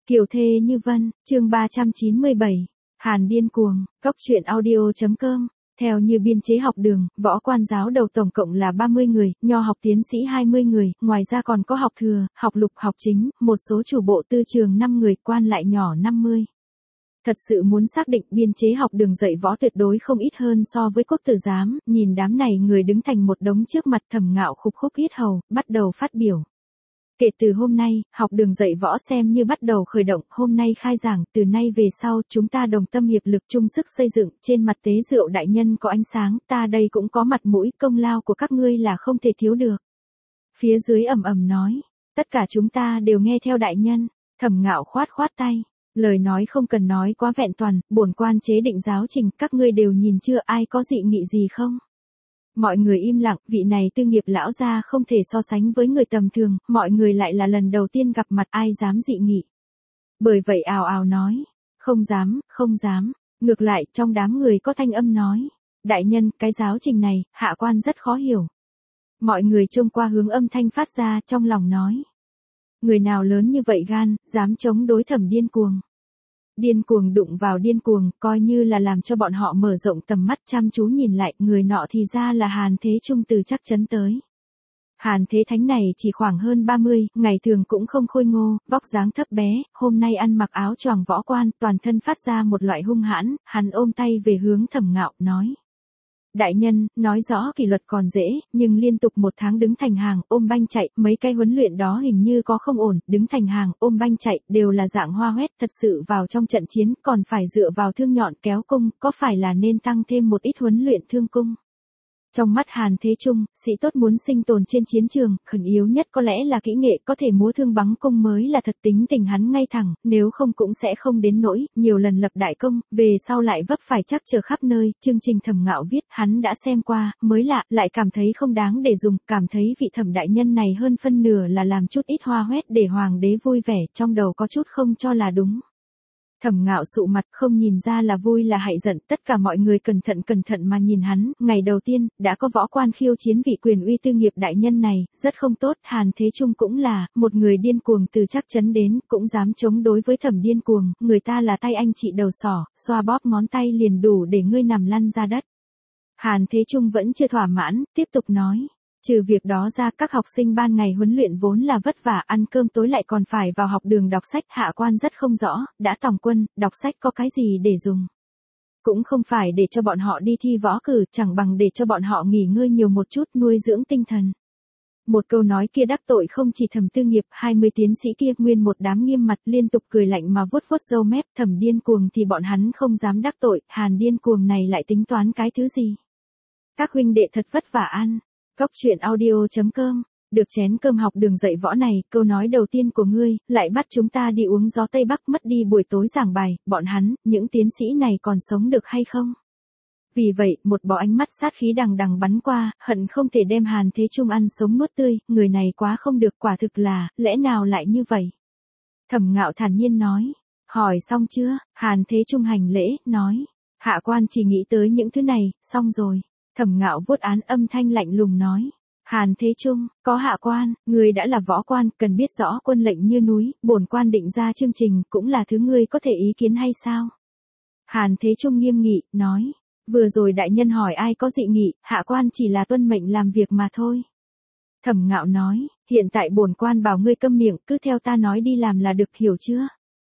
Kiều thê như vân, chương 397. Hàn điên cuồng, cóc truyện audio.com. Theo như biên chế học đường, võ quan giáo đầu tổng cộng là 30 người, nho học tiến sĩ 20 người, ngoài ra còn có học thừa, học lục, học chính, một số chủ bộ tư trường 5 người, quan lại nhỏ 50. Thật sự muốn xác định biên chế học đường dạy võ tuyệt đối không ít hơn so với quốc tử giám, nhìn đám này người đứng thành một đống trước mặt Thẩm Ngạo khục khúc hít hầu, bắt đầu phát biểu. Kể từ hôm nay, học đường dạy võ xem như bắt đầu khởi động, hôm nay khai giảng, từ nay về sau chúng ta đồng tâm hiệp lực chung sức xây dựng, trên mặt tế rượu đại nhân có ánh sáng, ta đây cũng có mặt mũi, công lao của các ngươi là không thể thiếu được. Phía dưới ầm ầm nói, tất cả chúng ta đều nghe theo đại nhân. Thẩm Ngạo khoát khoát tay, lời nói không cần nói quá vẹn toàn, bổn quan chế định giáo trình, các ngươi đều nhìn chưa, ai có dị nghị gì không? Mọi người im lặng, vị này tư nghiệp lão gia không thể so sánh với người tầm thường, mọi người lại là lần đầu tiên gặp mặt, ai dám dị nghị. Bởi vậy ào ào nói, không dám, không dám. Ngược lại, trong đám người có thanh âm nói, đại nhân, cái giáo trình này, hạ quan rất khó hiểu. Mọi người trông qua hướng âm thanh phát ra, trong lòng nói, người nào lớn như vậy gan, dám chống đối Thẩm điên cuồng. Điên cuồng đụng vào điên cuồng, coi như là làm cho bọn họ mở rộng tầm mắt, chăm chú nhìn lại, người nọ thì ra là Hàn Thế Trung từ Trắc Trấn tới. Hàn Thế Thánh này chỉ khoảng hơn 30, ngày thường cũng không khôi ngô, vóc dáng thấp bé, hôm nay ăn mặc áo choàng võ quan, toàn thân phát ra một loại hung hãn, hắn ôm tay về hướng Thẩm Ngạo, nói. Đại nhân, nói rõ kỷ luật còn dễ, nhưng liên tục một tháng đứng thành hàng, ôm banh chạy, mấy cái huấn luyện đó hình như có không ổn, đứng thành hàng, ôm banh chạy, đều là dạng hoa hoét, thật sự vào trong trận chiến, còn phải dựa vào thương nhọn kéo cung, có phải là nên tăng thêm một ít huấn luyện thương cung? Trong mắt Hàn Thế Trung, sĩ tốt muốn sinh tồn trên chiến trường, khẩn yếu nhất có lẽ là kỹ nghệ, có thể múa thương bắn cung mới là thật, tính tình hắn ngay thẳng, nếu không cũng sẽ không đến nỗi, nhiều lần lập đại công, về sau lại vấp phải trắc trở khắp nơi, chương trình Thẩm Ngạo viết, hắn đã xem qua, mới lạ, lại cảm thấy không đáng để dùng, cảm thấy vị Thẩm đại nhân này hơn phân nửa là làm chút ít hoa hoét để hoàng đế vui vẻ, trong đầu có chút không cho là đúng. Thẩm Ngạo sụ mặt, không nhìn ra là vui là hại giận, tất cả mọi người cẩn thận mà nhìn hắn, ngày đầu tiên, đã có võ quan khiêu chiến vị quyền uy tư nghiệp đại nhân này, rất không tốt, Hàn Thế Trung cũng là, một người điên cuồng từ Trắc Trấn đến, cũng dám chống đối với Thẩm điên cuồng, người ta là tay anh chị đầu sỏ, xoa bóp ngón tay liền đủ để ngươi nằm lăn ra đất. Hàn Thế Trung vẫn chưa thỏa mãn, tiếp tục nói. Trừ việc đó ra, các học sinh ban ngày huấn luyện vốn là vất vả, ăn cơm tối lại còn phải vào học đường đọc sách, hạ quan rất không rõ, đã tòng quân, đọc sách có cái gì để dùng. Cũng không phải để cho bọn họ đi thi võ cử, chẳng bằng để cho bọn họ nghỉ ngơi nhiều một chút, nuôi dưỡng tinh thần. Một câu nói kia đắc tội không chỉ Thẩm tư nghiệp, 20 tiến sĩ kia nguyên một đám nghiêm mặt liên tục cười lạnh mà vuốt vuốt râu mép, Thẩm điên cuồng thì bọn hắn không dám đắc tội, Hàn điên cuồng này lại tính toán cái thứ gì. Các huynh đệ thật vất vả ăn. Cóc truyện audio.com, được chén cơm học đường dạy võ này, câu nói đầu tiên của ngươi, lại bắt chúng ta đi uống gió Tây Bắc, mất đi buổi tối giảng bài, bọn hắn, những tiến sĩ này còn sống được hay không? Vì vậy, một bó ánh mắt sát khí đằng đằng bắn qua, hận không thể đem Hàn Thế Trung ăn sống nuốt tươi, người này quá không được, quả thực là, lẽ nào lại như vậy? Thẩm Ngạo thản nhiên nói, hỏi xong chưa? Hàn Thế Trung hành lễ, nói, hạ quan chỉ nghĩ tới những thứ này, xong rồi. Thẩm Ngạo vuốt án, âm thanh lạnh lùng nói. Hàn Thế Trung, có hạ quan, người đã là võ quan, cần biết rõ quân lệnh như núi, bổn quan định ra chương trình, cũng là thứ ngươi có thể ý kiến hay sao? Hàn Thế Trung nghiêm nghị, nói. Vừa rồi đại nhân hỏi ai có dị nghị, hạ quan chỉ là tuân mệnh làm việc mà thôi. Thẩm Ngạo nói, hiện tại bổn quan bảo ngươi câm miệng, cứ theo ta nói đi làm là được, hiểu chưa?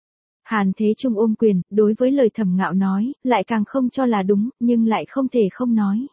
Hàn Thế Trung ôm quyền, đối với lời Thẩm Ngạo nói, lại càng không cho là đúng, nhưng lại không thể không nói.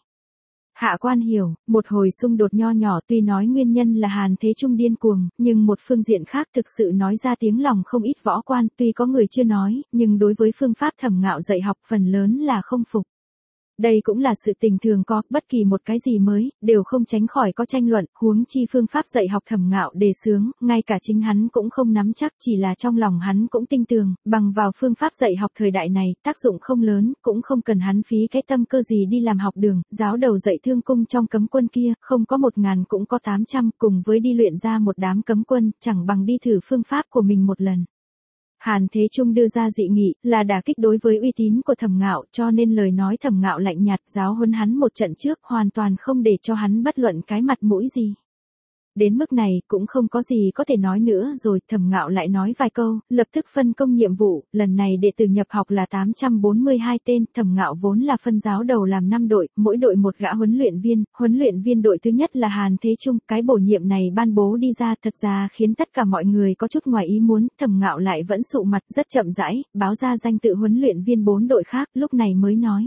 Hạ quan hiểu, một hồi xung đột nho nhỏ tuy nói nguyên nhân là Hàn Thế Trung điên cuồng, nhưng một phương diện khác thực sự nói ra tiếng lòng không ít võ quan, tuy có người chưa nói, nhưng đối với phương pháp Thẩm Ngạo dạy học phần lớn là không phục. Đây cũng là sự tình thường có, bất kỳ một cái gì mới, đều không tránh khỏi có tranh luận, huống chi phương pháp dạy học Thẩm Ngạo đề xướng, ngay cả chính hắn cũng không nắm chắc, chỉ là trong lòng hắn cũng tin tưởng, bằng vào phương pháp dạy học thời đại này, tác dụng không lớn, cũng không cần hắn phí cái tâm cơ gì đi làm học đường, giáo đầu dạy thương cung trong cấm quân kia, không có 1000 cũng có 800, cùng với đi luyện ra một đám cấm quân, chẳng bằng đi thử phương pháp của mình một lần. Hàn Thế Trung đưa ra dị nghị, là đả kích đối với uy tín của Thẩm Ngạo, cho nên lời nói Thẩm Ngạo lạnh nhạt, giáo huấn hắn một trận trước, hoàn toàn không để cho hắn bất luận cái mặt mũi gì. Đến mức này cũng không có gì có thể nói nữa rồi, Thẩm Ngạo lại nói vài câu, lập tức phân công nhiệm vụ, lần này đệ tử nhập học là 842 tên, Thẩm Ngạo vốn là phân giáo đầu làm 5 đội, mỗi đội một gã huấn luyện viên đội thứ nhất là Hàn Thế Trung, cái bổ nhiệm này ban bố đi ra thật ra khiến tất cả mọi người có chút ngoài ý muốn, Thẩm Ngạo lại vẫn sụ mặt rất chậm rãi, báo ra danh tự huấn luyện viên 4 đội khác, lúc này mới nói.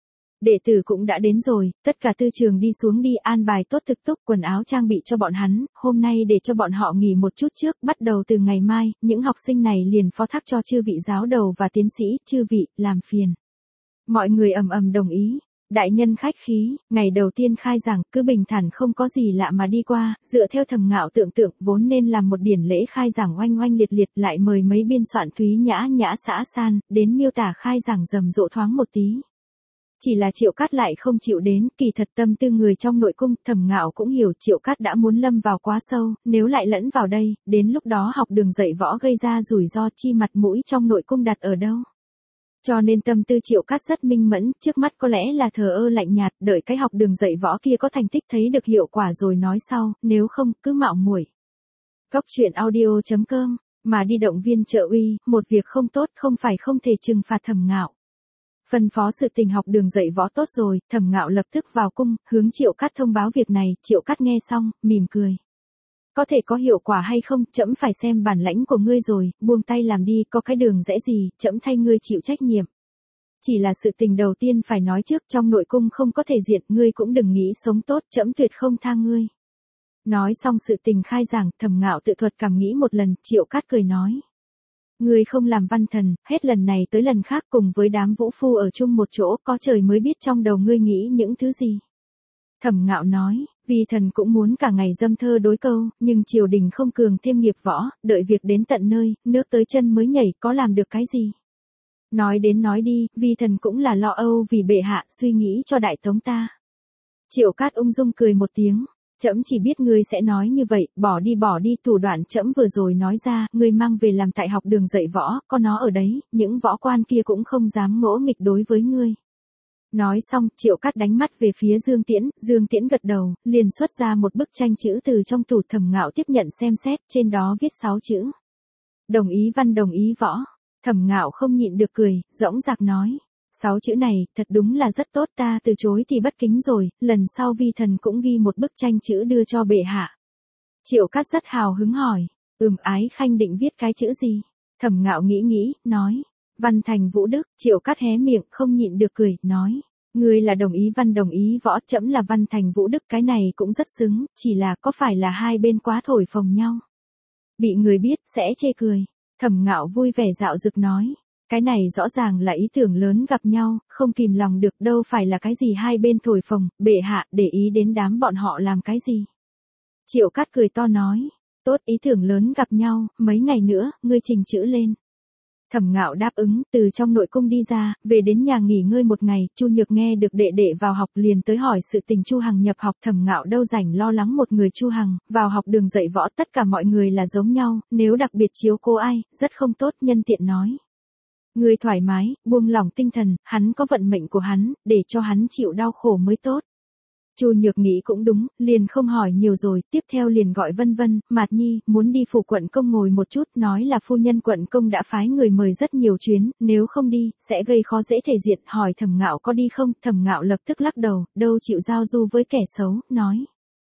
Đệ tử cũng đã đến rồi, tất cả tư trường đi xuống đi an bài tốt thực túc quần áo trang bị cho bọn hắn, hôm nay để cho bọn họ nghỉ một chút trước, bắt đầu từ ngày mai, những học sinh này liền phó thác cho chư vị giáo đầu và tiến sĩ, chư vị, làm phiền. Mọi người ầm ầm đồng ý. Đại nhân khách khí, ngày đầu tiên khai giảng, cứ bình thản không có gì lạ mà đi qua, dựa theo Thẩm Ngạo tưởng tượng, vốn nên làm một điển lễ khai giảng oanh oanh liệt liệt, lại mời mấy biên soạn Thúy Nhã Nhã xã san, đến miêu tả khai giảng rầm rộ thoáng một tí. Chỉ là Triệu Cát lại không chịu đến, kỳ thật tâm tư người trong nội cung, Thẩm Ngạo cũng hiểu Triệu Cát đã muốn lâm vào quá sâu, nếu lại lẫn vào đây, đến lúc đó học đường dạy võ gây ra rủi ro chi mặt mũi trong nội cung đặt ở đâu. Cho nên tâm tư Triệu Cát rất minh mẫn, trước mắt có lẽ là thờ ơ lạnh nhạt, đợi cái học đường dạy võ kia có thành tích thấy được hiệu quả rồi nói sau, nếu không, cứ mạo muội. Góc truyện audio.com, mà đi động viên trợ uy, một việc không tốt không phải không thể trừng phạt Thẩm Ngạo. Phân phó sự tình học đường dạy võ tốt rồi, Thẩm Ngạo lập tức vào cung, hướng Triệu Cát thông báo việc này, Triệu Cát nghe xong, mỉm cười. Có thể có hiệu quả hay không, trẫm phải xem bản lãnh của ngươi rồi, buông tay làm đi, có cái đường rẽ gì, trẫm thay ngươi chịu trách nhiệm. Chỉ là sự tình đầu tiên phải nói trước, trong nội cung không có thể diện, ngươi cũng đừng nghĩ sống tốt, trẫm tuyệt không tha ngươi. Nói xong sự tình khai giảng, Thẩm Ngạo tự thuật cảm nghĩ một lần, Triệu Cát cười nói. Ngươi không làm văn thần, hết lần này tới lần khác cùng với đám vũ phu ở chung một chỗ, có trời mới biết trong đầu ngươi nghĩ những thứ gì. Thẩm Ngạo nói, vì thần cũng muốn cả ngày dâm thơ đối câu, nhưng triều đình không cường thêm nghiệp võ, đợi việc đến tận nơi, nước tới chân mới nhảy, có làm được cái gì. Nói đến nói đi, vì thần cũng là lo âu vì bệ hạ suy nghĩ cho đại tống ta. Triệu Cát ung dung cười một tiếng. Trẫm chỉ biết ngươi sẽ nói như vậy, bỏ đi thủ đoạn trẫm vừa rồi nói ra, ngươi mang về làm tại học đường dạy võ, có nó ở đấy, những võ quan kia cũng không dám ngỗ nghịch đối với ngươi. Nói xong, Triệu Cát đánh mắt về phía Dương Tiễn gật đầu, liền xuất ra một bức tranh chữ từ trong tủ. Thẩm Ngạo tiếp nhận xem xét, trên đó viết 6 chữ. Đồng ý văn đồng ý võ. Thẩm Ngạo không nhịn được cười, dõng dạc nói. 6 chữ này, thật đúng là rất tốt, ta từ chối thì bất kính rồi, lần sau vi thần cũng ghi một bức tranh chữ đưa cho bệ hạ. Triệu Cát rất hào hứng hỏi, Ái Khanh định viết cái chữ gì? Thẩm Ngạo nghĩ, nói, Văn Thành Vũ Đức. Triệu Cát hé miệng, không nhịn được cười, nói, ngươi là đồng ý văn đồng ý võ, trẫm là Văn Thành Vũ Đức, cái này cũng rất xứng, chỉ là có phải là hai bên quá thổi phồng nhau. Bị người biết, sẽ chê cười. Thẩm Ngạo vui vẻ dạo dực nói. Cái này rõ ràng là ý tưởng lớn gặp nhau, không kìm lòng được, đâu phải là cái gì hai bên thổi phồng, bệ hạ để ý đến đám bọn họ làm cái gì. Triệu Cát cười to nói, tốt, ý tưởng lớn gặp nhau, mấy ngày nữa, ngươi trình chữ lên. Thẩm Ngạo đáp ứng, từ trong nội cung đi ra, về đến nhà nghỉ ngơi một ngày, Chu Nhược nghe được đệ đệ vào học liền tới hỏi sự tình Chu Hằng nhập học. Thẩm Ngạo đâu rảnh lo lắng một người Chu Hằng, vào học đường dạy võ tất cả mọi người là giống nhau, nếu đặc biệt chiếu cố ai, rất không tốt, nhân tiện nói. Người thoải mái, buông lỏng tinh thần, hắn có vận mệnh của hắn, để cho hắn chịu đau khổ mới tốt. Chu Nhược nghĩ cũng đúng, liền không hỏi nhiều rồi, tiếp theo liền gọi Vân Vân, Mạt Nhi, muốn đi phủ quận công ngồi một chút, nói là phu nhân quận công đã phái người mời rất nhiều chuyến, nếu không đi, sẽ gây khó dễ thể diện, hỏi Thẩm Ngạo có đi không, Thẩm Ngạo lập tức lắc đầu, đâu chịu giao du với kẻ xấu, nói.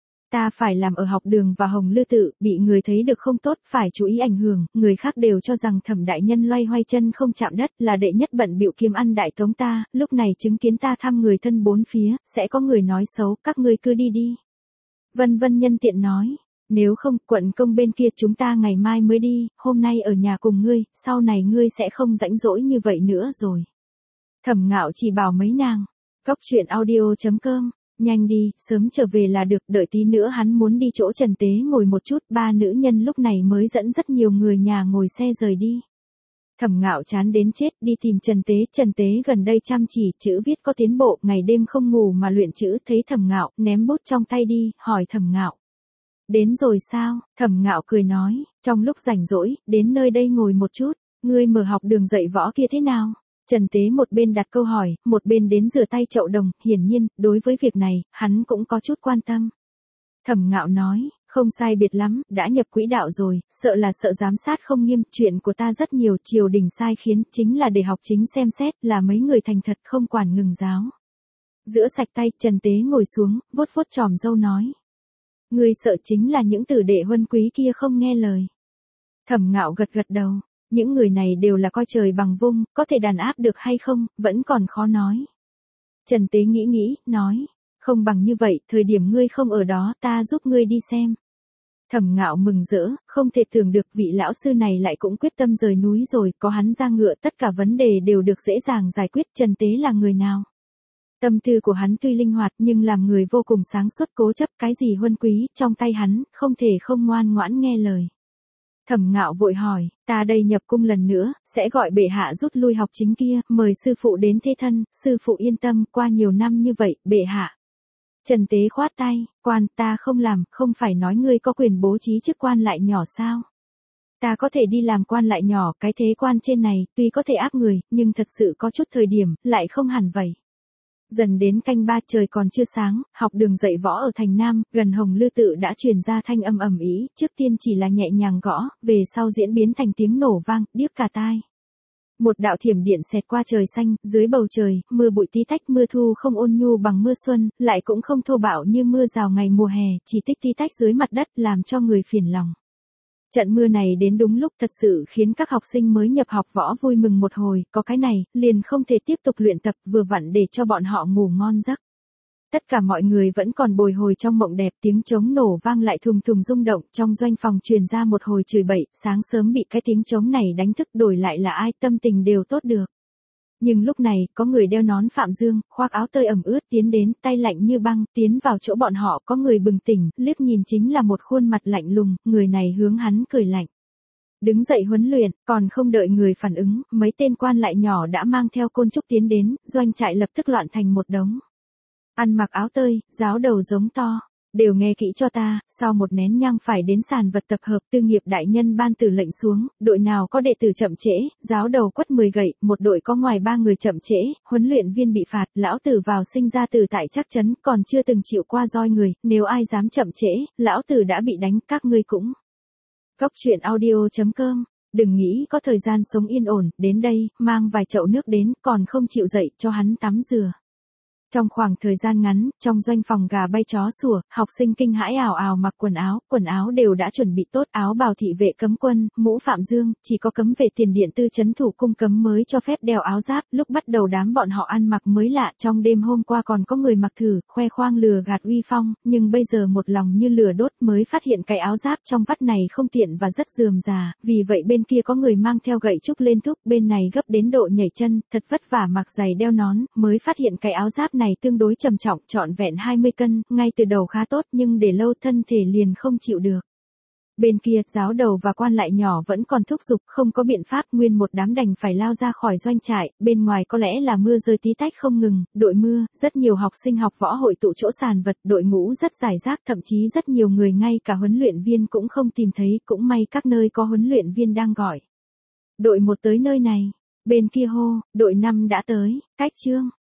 Ta phải làm ở học đường và Hồng Lư Tự, bị người thấy được không tốt, phải chú ý ảnh hưởng, người khác đều cho rằng Thẩm đại nhân loay hoay chân không chạm đất, là đệ nhất bận bịu kiếm ăn đại tống ta, lúc này chứng kiến ta thăm người thân bốn phía, sẽ có người nói xấu, các ngươi cứ đi đi. Vân Vân nhân tiện nói, nếu không, quận công bên kia chúng ta ngày mai mới đi, hôm nay ở nhà cùng ngươi, sau này ngươi sẽ không rãnh rỗi như vậy nữa rồi. Thẩm Ngạo chỉ bảo mấy nàng, góc truyện audio.com. Nhanh đi, sớm trở về là được, đợi tí nữa hắn muốn đi chỗ Trần Tế ngồi một chút, ba nữ nhân lúc này mới dẫn rất nhiều người nhà ngồi xe rời đi. Thẩm Ngạo chán đến chết, đi tìm Trần Tế gần đây chăm chỉ, chữ viết có tiến bộ, ngày đêm không ngủ mà luyện chữ, thấy Thẩm Ngạo, ném bút trong tay đi, hỏi Thẩm Ngạo. Đến rồi sao? Thẩm Ngạo cười nói, trong lúc rảnh rỗi, đến nơi đây ngồi một chút, ngươi mở học đường dạy võ kia thế nào? Trần Tế một bên đặt câu hỏi, một bên đến rửa tay chậu đồng, hiển nhiên, đối với việc này, hắn cũng có chút quan tâm. Thẩm Ngạo nói, Không sai biệt lắm, đã nhập quỹ đạo rồi, sợ là sợ giám sát không nghiêm, chuyện của ta rất nhiều, triều đình sai khiến, chính là để học chính xem xét, là mấy người thành thật không quản ngừng giáo. Giữa sạch tay, Trần Tế ngồi xuống, vuốt vuốt chòm râu nói. Ngươi sợ chính là những tử đệ huân quý kia không nghe lời. Thẩm Ngạo gật gật đầu, những người này đều là coi trời bằng vung, có thể đàn áp được hay không, vẫn còn khó nói. Trần Tế nghĩ, nói, không bằng như vậy, thời điểm ngươi không ở đó, ta giúp ngươi đi xem. Thẩm Ngạo mừng rỡ, không thể tưởng được vị lão sư này lại cũng quyết tâm rời núi rồi, có hắn ra ngựa tất cả vấn đề đều được dễ dàng giải quyết. Trần Tế là người nào? Tâm tư của hắn tuy linh hoạt nhưng làm người vô cùng sáng suốt, cố chấp cái gì huân quý, trong tay hắn, không thể không ngoan ngoãn nghe lời. Thẩm Ngạo vội hỏi, ta đây nhập cung lần nữa, sẽ gọi bệ hạ rút lui học chính kia, mời sư phụ đến thế thân, sư phụ yên tâm, qua nhiều năm như vậy, bệ hạ. Trần Tế khoát tay, quan ta không làm, không phải nói ngươi có quyền bố trí chức quan lại nhỏ sao? Ta có thể đi làm quan lại nhỏ, cái thế quan trên này, tuy có thể áp người, nhưng thật sự có chút thời điểm, lại không hẳn vậy. Dần đến canh 3 trời còn chưa sáng, học đường dạy võ ở thành Nam, gần Hồng Lư Tự đã truyền ra thanh âm ầm ĩ, trước tiên chỉ là nhẹ nhàng gõ, về sau diễn biến thành tiếng nổ vang, điếc cả tai. Một đạo thiểm điện xẹt qua trời xanh, dưới bầu trời, mưa bụi tí tách, mưa thu không ôn nhu bằng mưa xuân, lại cũng không thô bạo như mưa rào ngày mùa hè, chỉ tích tí tách dưới mặt đất làm cho người phiền lòng. Trận mưa này đến đúng lúc thật sự khiến các học sinh mới nhập học võ vui mừng một hồi, có cái này, liền không thể tiếp tục luyện tập, vừa vặn để cho bọn họ ngủ ngon giấc. Tất cả mọi người vẫn còn bồi hồi trong mộng đẹp, tiếng trống nổ vang lại thùng thùng rung động, trong doanh phòng truyền ra một hồi chửi bậy, sáng sớm bị cái tiếng trống này đánh thức, đổi lại là ai, tâm tình đều tốt được. Nhưng lúc này, có người đeo nón Phạm Dương, khoác áo tơi ẩm ướt tiến đến, tay lạnh như băng, tiến vào chỗ bọn họ, có người bừng tỉnh, liếc nhìn chính là một khuôn mặt lạnh lùng, người này hướng hắn cười lạnh. Đứng dậy huấn luyện, còn không đợi người phản ứng, mấy tên quan lại nhỏ đã mang theo côn trúc tiến đến, doanh trại lập tức loạn thành một đống. Ăn mặc áo tơi, giáo đầu giống to. Đều nghe kỹ cho ta, sau một nén nhang phải đến sàn vật tập hợp, Tư Nghiệp đại nhân ban tử lệnh xuống, đội nào có đệ tử chậm trễ, giáo đầu quất 10 gậy, một đội có ngoài 3 người chậm trễ, huấn luyện viên bị phạt, lão tử vào sinh ra tử tại chắc chắn, còn chưa từng chịu qua roi người, nếu ai dám chậm trễ, lão tử đã bị đánh, các ngươi cũng. Góc truyện audio.com, đừng nghĩ có thời gian sống yên ổn, đến đây, mang vài chậu nước đến, còn không chịu dậy, cho hắn tắm rửa. Trong khoảng thời gian ngắn, trong doanh phòng gà bay chó sủa, học sinh kinh hãi ào ào mặc quần áo đều đã chuẩn bị tốt, áo bào thị vệ cấm quân, mũ Phạm Dương, chỉ có cấm vệ tiền điện tư trấn thủ cung cấm mới cho phép đeo áo giáp, lúc bắt đầu đám bọn họ ăn mặc mới lạ, trong đêm hôm qua còn có người mặc thử, khoe khoang lừa gạt uy phong, nhưng bây giờ một lòng như lửa đốt mới phát hiện cái áo giáp trong vắt này không tiện và rất rườm rà, vì vậy bên kia có người mang theo gậy trúc lên thúc, bên này gấp đến độ nhảy chân, thật vất vả mặc giày đeo nón, mới phát hiện cái áo giáp này tương đối trầm trọng, trọn vẹn 20 cân, ngay từ đầu khá tốt nhưng để lâu thân thể liền không chịu được. Bên kia, giáo đầu và quan lại nhỏ vẫn còn thúc giục, không có biện pháp, nguyên một đám đành phải lao ra khỏi doanh trại, bên ngoài có lẽ là mưa rơi tí tách không ngừng, đội mưa, rất nhiều học sinh học võ hội tụ chỗ sàn vật, đội ngũ rất rải rác, thậm chí rất nhiều người ngay cả huấn luyện viên cũng không tìm thấy, cũng may các nơi có huấn luyện viên đang gọi. Đội 1 tới nơi này, bên kia hô, đội 5 đã tới, cách chương.